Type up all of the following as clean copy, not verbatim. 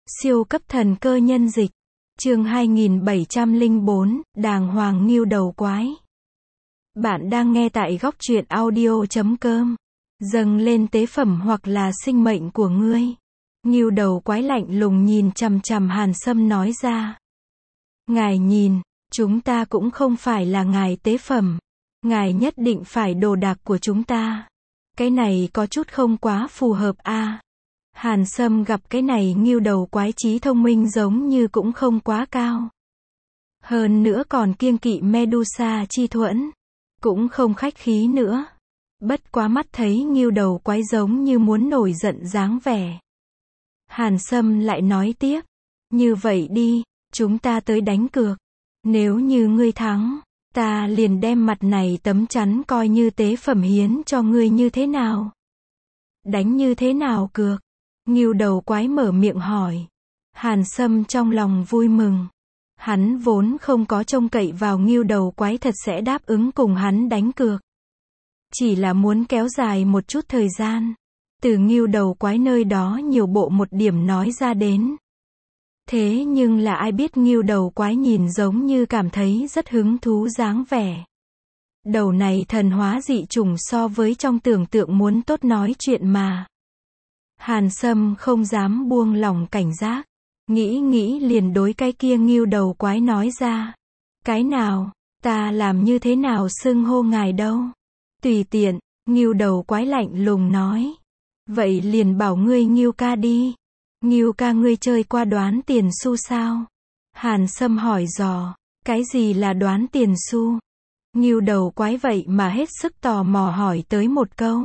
Siêu cấp thần cơ nhân dịch. Chương 2704, Đàng hoàng ngưu đầu quái. Bạn đang nghe tại góc truyện audio.com. Dâng lên tế phẩm hoặc là sinh mệnh của ngươi. Ngưu đầu quái lạnh lùng nhìn chằm chằm Hàn Sâm nói ra. Ngài nhìn, chúng ta cũng không phải là ngài tế phẩm. Ngài nhất định phải đồ đạc của chúng ta. Cái này có chút không quá phù hợp a. Hàn Sâm gặp cái này ngưu đầu quái trí thông minh giống như cũng không quá cao. Hơn nữa còn kiêng kỵ Medusa chi thuẫn. Cũng không khách khí nữa. Bất quá mắt thấy ngưu đầu quái giống như muốn nổi giận dáng vẻ. Hàn Sâm lại nói tiếp. Như vậy đi, chúng ta tới đánh cược. Nếu như ngươi thắng, ta liền đem mặt này tấm chắn coi như tế phẩm hiến cho ngươi như thế nào? Đánh như thế nào cược? Ngưu đầu quái mở miệng hỏi. Hàn Sâm trong lòng vui mừng. Hắn vốn không có trông cậy vào ngưu đầu quái thật sẽ đáp ứng cùng hắn đánh cược. Chỉ là muốn kéo dài một chút thời gian. Từ ngưu đầu quái nơi đó nhiều bộ một điểm nói ra đến. Thế nhưng là ai biết ngưu đầu quái nhìn giống như cảm thấy rất hứng thú dáng vẻ. Đầu này thần hóa dị chủng so với trong tưởng tượng muốn tốt nói chuyện mà. Hàn Sâm không dám buông lỏng cảnh giác. Nghĩ liền đối cái kia ngưu đầu quái nói ra. Cái nào, ta làm như thế nào xưng hô ngài đâu? Tùy tiện, ngưu đầu quái lạnh lùng nói. Vậy liền bảo ngươi ngưu ca đi. Ngưu ca ngươi chơi qua đoán tiền xu sao? Hàn Sâm hỏi dò. Cái gì là đoán tiền xu? Ngưu đầu quái vậy mà hết sức tò mò hỏi tới một câu.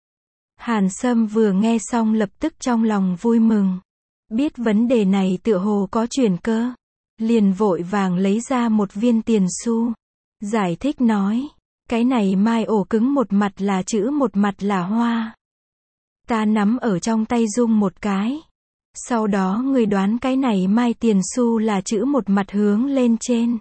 Hàn Sâm vừa nghe xong lập tức trong lòng vui mừng. Biết vấn đề này tựa hồ có chuyển cơ. Liền vội vàng lấy ra một viên tiền xu. Giải thích nói. Cái này mai ổ cứng một mặt là chữ một mặt là hoa. Ta nắm ở trong tay rung một cái. Sau đó ngươi đoán cái này mai tiền xu là chữ một mặt hướng lên trên.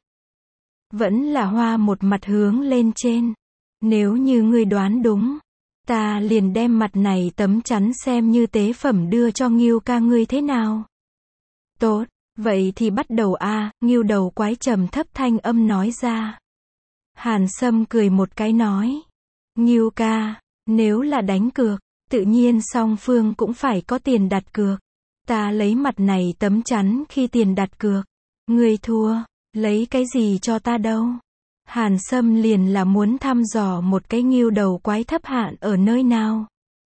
Vẫn là hoa một mặt hướng lên trên. Nếu như ngươi đoán đúng. Ta liền đem mặt này tấm chắn xem như tế phẩm đưa cho ngưu ca ngươi thế nào? Tốt, vậy thì bắt đầu a. Ngưu đầu quái trầm thấp thanh âm nói ra. Hàn Sâm cười một cái nói. Ngưu ca, nếu là đánh cược, tự nhiên song phương cũng phải có tiền đặt cược. Ta lấy mặt này tấm chắn khi tiền đặt cược. Ngươi thua, lấy cái gì cho ta đâu? Hàn Sâm liền là muốn thăm dò một cái ngưu đầu quái thấp hạn ở nơi nào.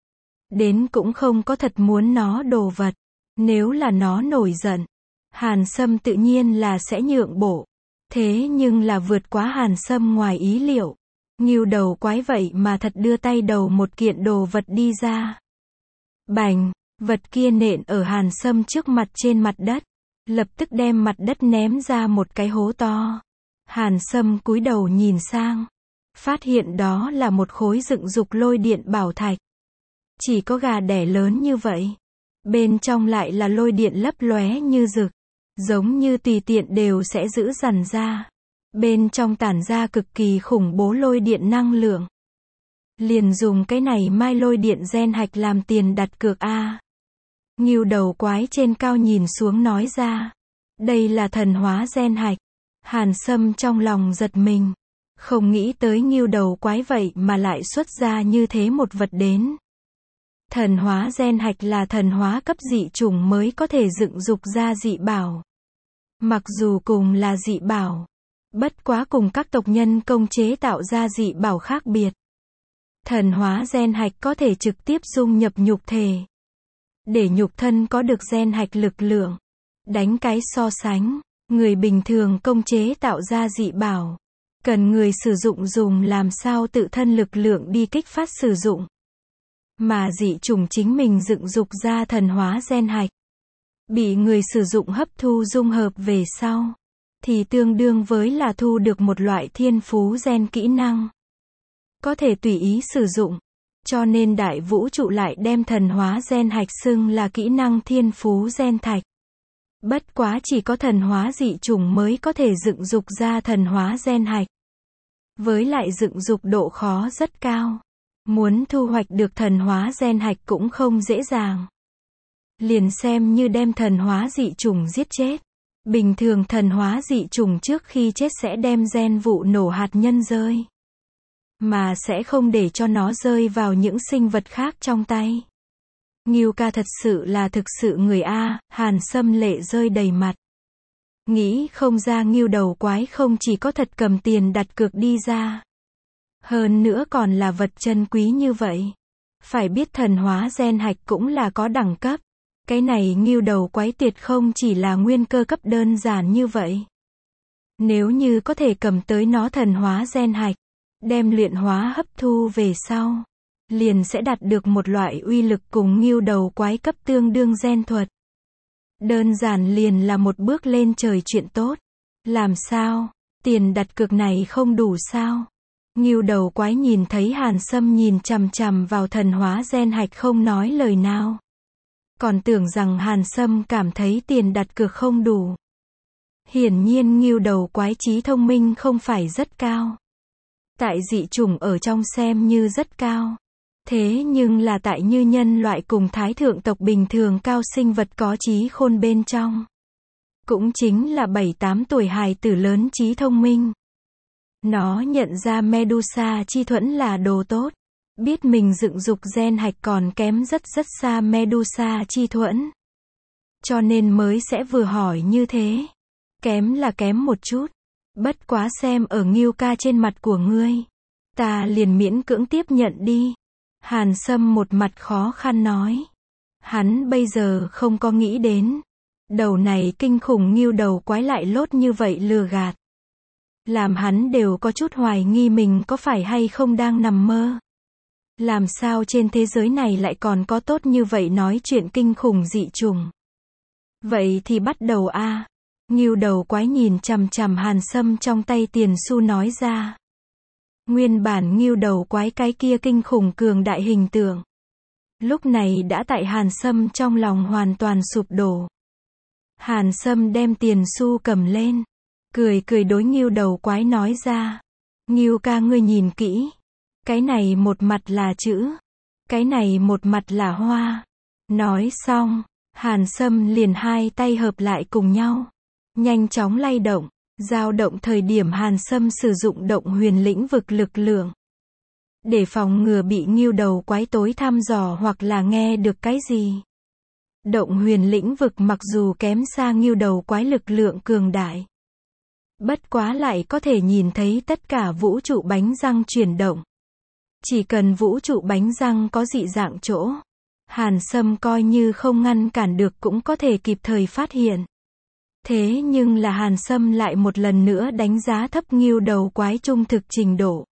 Đến cũng không có thật muốn nó đồ vật. Nếu là nó nổi giận, Hàn Sâm tự nhiên là sẽ nhượng bộ. Thế nhưng là vượt quá Hàn Sâm ngoài ý liệu. Ngưu đầu quái vậy mà thật đưa tay đầu một kiện đồ vật đi ra. Bành, vật kia nện ở Hàn Sâm trước mặt trên mặt đất. Lập tức đem mặt đất ném ra một cái hố to. Hàn Sâm cúi đầu nhìn sang. Phát hiện đó là một khối dựng dục lôi điện bảo thạch. Chỉ có gà đẻ lớn như vậy. Bên trong lại là lôi điện lấp lóe như rực. Giống như tùy tiện đều sẽ giữ dằn ra. Bên trong tản ra cực kỳ khủng bố lôi điện năng lượng. Liền dùng cái này mai lôi điện gen hạch làm tiền đặt cược a. Ngưu đầu quái trên cao nhìn xuống nói ra. Đây là thần hóa gen hạch. Hàn Sâm trong lòng giật mình. Không nghĩ tới ngưu đầu quái vậy mà lại xuất ra như thế một vật đến. Thần hóa gen hạch là thần hóa cấp dị chủng mới có thể dựng dục ra dị bảo. Mặc dù cùng là dị bảo. Bất quá cùng các tộc nhân công chế tạo ra dị bảo khác biệt. Thần hóa gen hạch có thể trực tiếp dung nhập nhục thể. Để nhục thân có được gen hạch lực lượng. Đánh cái so sánh. Người bình thường công chế tạo ra dị bảo. Cần người sử dụng dùng làm sao tự thân lực lượng đi kích phát sử dụng. Mà dị chủng chính mình dựng dục ra thần hóa gen hạch. Bị người sử dụng hấp thu dung hợp về sau. Thì tương đương với là thu được một loại thiên phú gen kỹ năng. Có thể tùy ý sử dụng. Cho nên đại vũ trụ lại đem thần hóa gen hạch xưng là kỹ năng thiên phú gen thạch. Bất quá chỉ có thần hóa dị chủng mới có thể dựng dục ra thần hóa gen hạch. Với lại dựng dục độ khó rất cao. Muốn thu hoạch được thần hóa gen hạch cũng không dễ dàng. liền xem như đem thần hóa dị chủng giết chết. Bình thường thần hóa dị chủng trước khi chết sẽ đem gen vụ nổ hạt nhân rơi. Mà sẽ không để cho nó rơi vào những sinh vật khác trong tay. Ngưu ca thật sự là thực sự người A, Hàn Sâm lệ rơi đầy mặt. Nghĩ không ra Ngưu đầu quái không chỉ có thật cầm tiền đặt cược đi ra. Hơn nữa còn là vật chân quý như vậy. Phải biết thần hóa gen hạch cũng là có đẳng cấp. Cái này Ngưu đầu quái tuyệt không chỉ là nguyên cơ cấp đơn giản như vậy. Nếu như có thể cầm tới nó thần hóa gen hạch, đem luyện hóa hấp thu về sau, liền sẽ đạt được một loại uy lực cùng Ngưu đầu quái cấp tương đương gen thuật. Đơn giản liền là một bước lên trời chuyện tốt. Làm sao? Tiền đặt cược này không đủ sao? Ngưu đầu quái nhìn thấy Hàn Sâm nhìn chằm chằm vào thần hóa gen hạch không nói lời nào. Còn tưởng rằng Hàn Sâm cảm thấy tiền đặt cược không đủ. Hiển nhiên Ngưu đầu quái trí thông minh không phải rất cao. Tại dị chủng ở trong xem như rất cao. Thế nhưng là tại như nhân loại cùng thái thượng tộc bình thường cao sinh vật có trí khôn bên trong. Cũng chính là 7-8 tuổi hài tử lớn trí thông minh. Nó nhận ra Medusa chi thuẫn là đồ tốt. Biết mình dựng dục gen hạch còn kém rất rất xa Medusa chi thuẫn. Cho nên mới sẽ vừa hỏi như thế. Kém là kém một chút. Bất quá xem ở Ngưu ca trên mặt của ngươi. Ta liền miễn cưỡng tiếp nhận đi. Hàn Sâm một mặt khó khăn nói. Hắn bây giờ không có nghĩ đến. Đầu này kinh khủng Ngưu đầu quái lại lốt như vậy lừa gạt. Làm hắn đều có chút hoài nghi mình có phải hay không đang nằm mơ. Làm sao trên thế giới này lại còn có tốt như vậy nói chuyện kinh khủng dị chủng. Vậy thì bắt đầu a. Ngưu đầu quái nhìn chằm chằm Hàn Sâm trong tay tiền xu nói ra. Nguyên bản Ngưu đầu quái cái kia kinh khủng cường đại hình tượng. Lúc này đã tại Hàn Sâm trong lòng hoàn toàn sụp đổ. Hàn Sâm đem tiền xu cầm lên. Cười cười đối Ngưu đầu quái nói ra. Ngưu ca ngươi nhìn kỹ. Cái này một mặt là chữ. Cái này một mặt là hoa. Nói xong, Hàn Sâm liền hai tay hợp lại cùng nhau. Nhanh chóng lay động. Dao động thời điểm Hàn Sâm sử dụng động huyền lĩnh vực lực lượng. Để phòng ngừa bị Ngưu đầu quái tối thăm dò hoặc là nghe được cái gì. Động huyền lĩnh vực mặc dù kém xa Ngưu đầu quái lực lượng cường đại. Bất quá lại có thể nhìn thấy tất cả vũ trụ bánh răng chuyển động. Chỉ cần vũ trụ bánh răng có dị dạng chỗ, Hàn Sâm coi như không ngăn cản được cũng có thể kịp thời phát hiện. Thế nhưng là Hàn Sâm lại một lần nữa đánh giá thấp Ngưu đầu quái trung thực trình độ.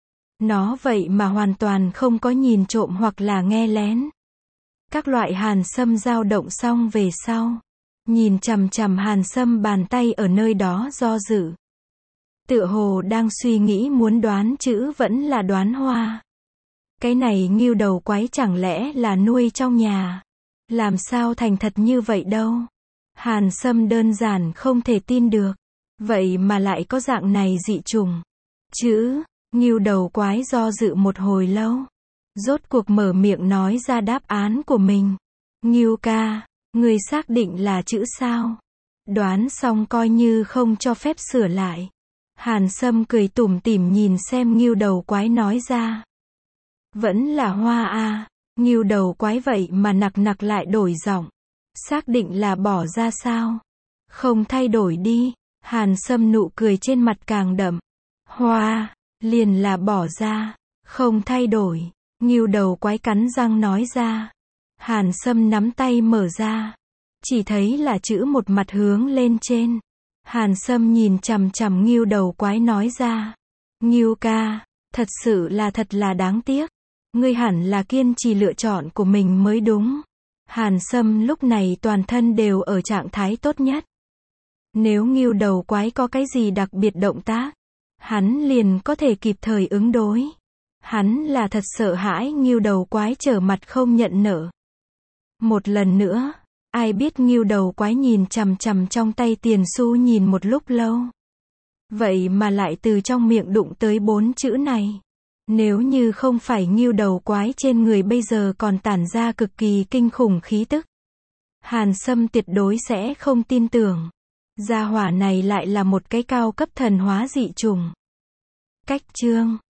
Nó vậy mà hoàn toàn không có nhìn trộm hoặc là nghe lén. Các loại Hàn Sâm dao động xong về sau. Nhìn chằm chằm Hàn Sâm bàn tay ở nơi đó do dự. Tựa hồ đang suy nghĩ muốn đoán chữ vẫn là đoán hoa. Cái này Ngưu đầu quái chẳng lẽ là nuôi trong nhà. Làm sao thành thật như vậy đâu. Hàn Sâm đơn giản không thể tin được. Vậy mà lại có dạng này dị chủng. Chữ, Ngưu đầu quái do dự một hồi lâu. Rốt cuộc mở miệng nói ra đáp án của mình. Ngưu ca, người xác định là chữ sao? Đoán xong coi như không cho phép sửa lại. Hàn Sâm cười tủm tỉm nhìn xem Ngưu đầu quái nói ra. Vẫn là hoa a. Ngưu đầu quái vậy mà nặc lại đổi giọng. Xác định là bỏ ra sao? Không thay đổi đi. Hàn Sâm nụ cười trên mặt càng đậm. Hoa, liền là bỏ ra. Không thay đổi. Ngưu đầu quái cắn răng nói ra. Hàn Sâm nắm tay mở ra. Chỉ thấy là chữ một mặt hướng lên trên. Hàn Sâm nhìn chằm chằm Ngưu đầu quái nói ra. Ngưu ca, thật sự là thật là đáng tiếc. Ngươi hẳn là kiên trì lựa chọn của mình mới đúng. Hàn Sâm lúc này toàn thân đều ở trạng thái tốt nhất. Nếu Ngưu đầu quái có cái gì đặc biệt động tác, hắn liền có thể kịp thời ứng đối. Hắn là thật sợ hãi Ngưu đầu quái trở mặt không nhận nợ. Một lần nữa, ai biết Ngưu đầu quái nhìn chằm chằm trong tay tiền xu nhìn một lúc lâu. Vậy mà lại từ trong miệng đụng tới 4 chữ này. Nếu như không phải Ngưu đầu quái trên người bây giờ còn tản ra cực kỳ kinh khủng khí tức. Hàn Sâm tuyệt đối sẽ không tin tưởng. Gia hỏa này lại là một cái cao cấp thần hóa dị chủng. Cách chương